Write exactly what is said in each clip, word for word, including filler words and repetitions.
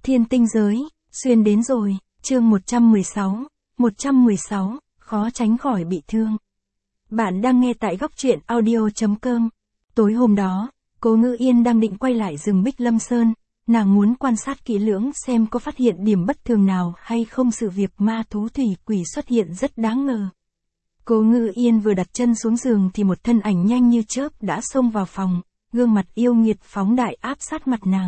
Thiên tinh giới, xuyên đến rồi, chương một trăm mười sáu, một trăm mười sáu, khó tránh khỏi bị thương. Bạn đang nghe tại góc truyện audio chấm com. Tối hôm đó, Cố Ngữ Yên đang định quay lại rừng Bích Lâm Sơn, nàng muốn quan sát kỹ lưỡng xem có phát hiện điểm bất thường nào hay không. Sự việc ma thú thủy quỷ xuất hiện rất đáng ngờ. Cố Ngữ Yên vừa đặt chân xuống giường thì một thân ảnh nhanh như chớp đã xông vào phòng, gương mặt yêu nghiệt phóng đại áp sát mặt nàng.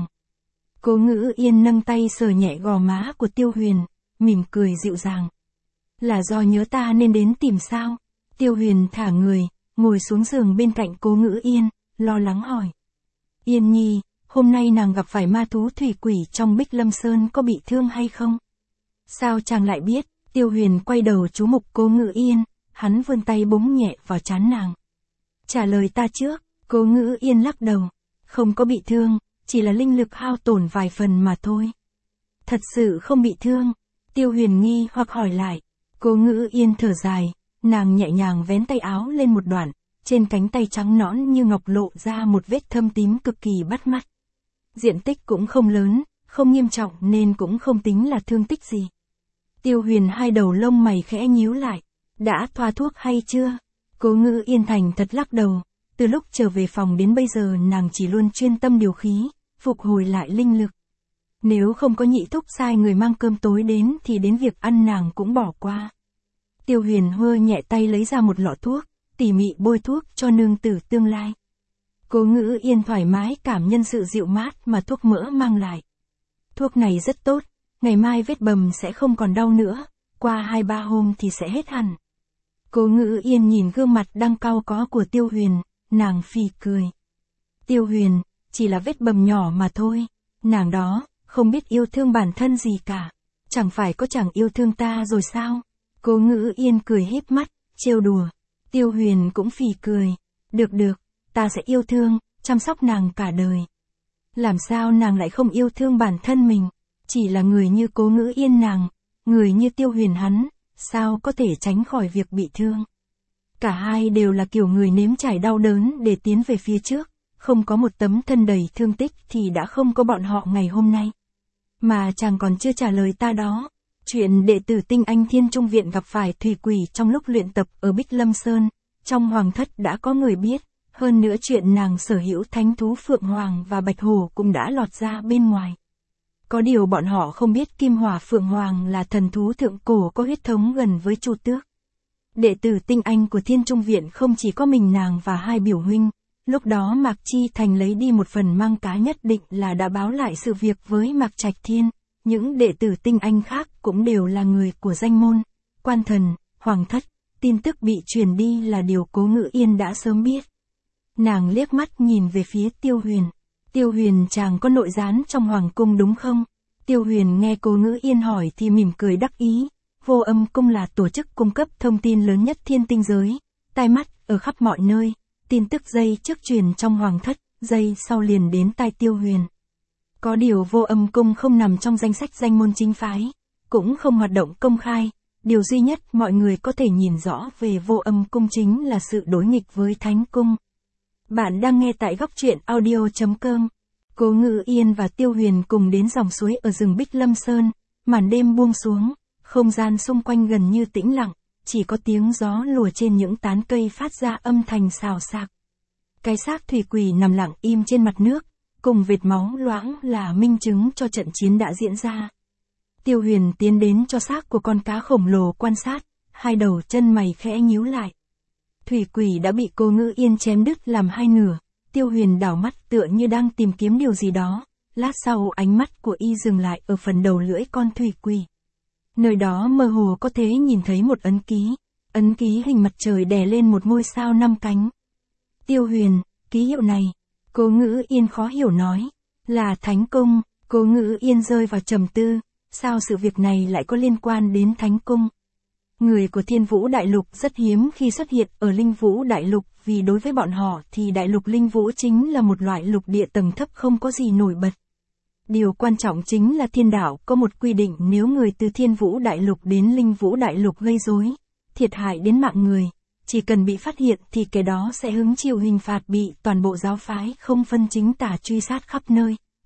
Cố Ngữ Yên nâng tay sờ nhẹ gò má của Tiêu Huyền, mỉm cười dịu dàng. Là do nhớ ta nên đến tìm sao? Tiêu Huyền thả người, ngồi xuống giường bên cạnh Cố Ngữ Yên, lo lắng hỏi. Yên nhi, hôm nay nàng gặp phải ma thú thủy quỷ trong Bích Lâm Sơn có bị thương hay không? Sao chàng lại biết? Tiêu Huyền quay đầu chú mục Cố Ngữ Yên, hắn vươn tay búng nhẹ vào trán nàng. Trả lời ta trước. Cố Ngữ Yên lắc đầu. Không có bị thương, chỉ là linh lực hao tổn vài phần mà thôi. Thật sự không bị thương? Tiêu Huyền nghi hoặc hỏi lại. Cố Ngữ Yên thở dài, nàng nhẹ nhàng vén tay áo lên một đoạn, trên cánh tay trắng nõn như ngọc lộ ra một vết thâm tím cực kỳ bắt mắt. Diện tích cũng không lớn, không nghiêm trọng nên cũng không tính là thương tích gì. Tiêu Huyền hai đầu lông mày khẽ nhíu lại. Đã thoa thuốc hay chưa? Cố Ngữ Yên thành thật lắc đầu. Từ lúc trở về phòng đến bây giờ nàng chỉ luôn chuyên tâm điều khí, phục hồi lại linh lực. Nếu không có nhị thúc sai người mang cơm tối đến thì đến việc ăn nàng cũng bỏ qua. Tiêu Huyền hơ nhẹ tay lấy ra một lọ thuốc, tỉ mỉ bôi thuốc cho nương tử tương lai. Cố Ngữ Yên thoải mái cảm nhận sự dịu mát mà thuốc mỡ mang lại. Thuốc này rất tốt, ngày mai vết bầm sẽ không còn đau nữa, qua hai ba hôm thì sẽ hết hẳn. Cố Ngữ Yên nhìn gương mặt đang cau có của Tiêu Huyền, nàng phì cười. Tiêu Huyền, chỉ là vết bầm nhỏ mà thôi, nàng đó, không biết yêu thương bản thân gì cả, chẳng phải có chẳng yêu thương ta rồi sao? Cố Ngữ Yên cười híp mắt, trêu đùa. Tiêu Huyền cũng phì cười. Được được, ta sẽ yêu thương, chăm sóc nàng cả đời. Làm sao nàng lại không yêu thương bản thân mình? Chỉ là người như Cố Ngữ Yên nàng, người như Tiêu Huyền hắn, sao có thể tránh khỏi việc bị thương? Cả hai đều là kiểu người nếm trải đau đớn để tiến về phía trước, không có một tấm thân đầy thương tích thì đã không có bọn họ ngày hôm nay. Mà chàng còn chưa trả lời ta đó. Chuyện đệ tử Tinh Anh Thiên Trung Viện gặp phải thủy quỷ trong lúc luyện tập ở Bích Lâm Sơn, trong hoàng thất đã có người biết, hơn nữa chuyện nàng sở hữu thánh thú Phượng Hoàng và Bạch Hổ cũng đã lọt ra bên ngoài. Có điều bọn họ không biết Kim Hỏa Phượng Hoàng là thần thú thượng cổ có huyết thống gần với Chu Tước. Đệ tử Tinh Anh của Thiên Trung Viện không chỉ có mình nàng và hai biểu huynh, lúc đó Mạc Chi Thành lấy đi một phần mang cá nhất định là đã báo lại sự việc với Mạc Trạch Thiên. Những đệ tử Tinh Anh khác cũng đều là người của danh môn, quan thần, hoàng thất, tin tức bị truyền đi là điều Cố Ngữ Yên đã sớm biết. Nàng liếc mắt nhìn về phía Tiêu Huyền. Tiêu Huyền chàng có nội gián trong hoàng cung đúng không? Tiêu Huyền nghe Cố Ngữ Yên hỏi thì mỉm cười đắc ý. Vô Âm Cung là tổ chức cung cấp thông tin lớn nhất thiên tinh giới, tai mắt ở khắp mọi nơi, tin tức giây trước truyền trong hoàng thất, giây sau liền đến tai Tiêu Huyền. Có điều Vô Âm Cung không nằm trong danh sách danh môn chính phái, cũng không hoạt động công khai, điều duy nhất mọi người có thể nhìn rõ về Vô Âm Cung chính là sự đối nghịch với Thánh Cung. Bạn đang nghe tại góc truyện audio chấm com. Cố Ngữ Yên và Tiêu Huyền cùng đến dòng suối ở rừng Bích Lâm Sơn, màn đêm buông xuống, không gian xung quanh gần như tĩnh lặng, chỉ có tiếng gió lùa trên những tán cây phát ra âm thanh xào xạc. Cái xác thủy quỷ nằm lặng im trên mặt nước, cùng vệt máu loãng là minh chứng cho trận chiến đã diễn ra. Tiêu Huyền tiến đến cho xác của con cá khổng lồ quan sát, hai đầu chân mày khẽ nhíu lại. Thủy quỷ đã bị Cố Ngữ Yên chém đứt làm hai nửa, Tiêu Huyền đảo mắt tựa như đang tìm kiếm điều gì đó, lát sau ánh mắt của y dừng lại ở phần đầu lưỡi con thủy quỷ. Nơi đó mơ hồ có thể nhìn thấy một ấn ký, ấn ký hình mặt trời đè lên một ngôi sao năm cánh. Tiêu Huyền, ký hiệu này, Cố Ngữ Yên khó hiểu nói, là Thánh Cung. Cố Ngữ Yên rơi vào trầm tư, sao sự việc này lại có liên quan đến Thánh Cung? Người của Thiên Vũ Đại Lục rất hiếm khi xuất hiện ở Linh Vũ Đại Lục, vì đối với bọn họ thì Đại Lục Linh Vũ chính là một loại lục địa tầng thấp không có gì nổi bật. Điều quan trọng chính là thiên đạo có một quy định nếu người từ Thiên Vũ Đại Lục đến Linh Vũ Đại Lục gây rối, thiệt hại đến mạng người, chỉ cần bị phát hiện thì kẻ đó sẽ hứng chịu hình phạt bị toàn bộ giáo phái không phân chính tả truy sát khắp nơi,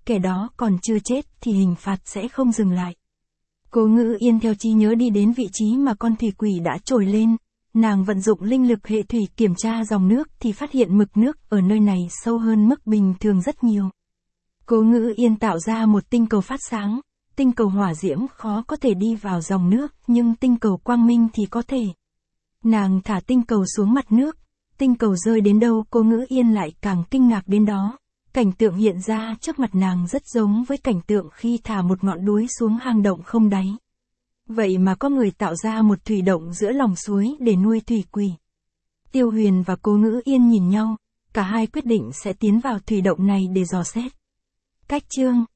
kẻ đó còn chưa chết thì hình phạt sẽ không dừng lại. Cố Ngữ Yên theo trí nhớ đi đến vị trí mà con thủy quỷ đã trồi lên, nàng vận dụng linh lực hệ thủy kiểm tra dòng nước thì phát hiện mực nước ở nơi này sâu hơn mức bình thường rất nhiều. Cố Ngữ Yên tạo ra một tinh cầu phát sáng, tinh cầu hỏa diễm khó có thể đi vào dòng nước, nhưng tinh cầu quang minh thì có thể. Nàng thả tinh cầu xuống mặt nước, tinh cầu rơi đến đâu Cố Ngữ Yên lại càng kinh ngạc đến đó. Cảnh tượng hiện ra trước mặt nàng rất giống với cảnh tượng khi thả một ngọn đuối xuống hang động không đáy. Vậy mà có người tạo ra một thủy động giữa lòng suối để nuôi thủy quỷ. Tiêu Huyền và Cố Ngữ Yên nhìn nhau, cả hai quyết định sẽ tiến vào thủy động này để dò xét. Cách chương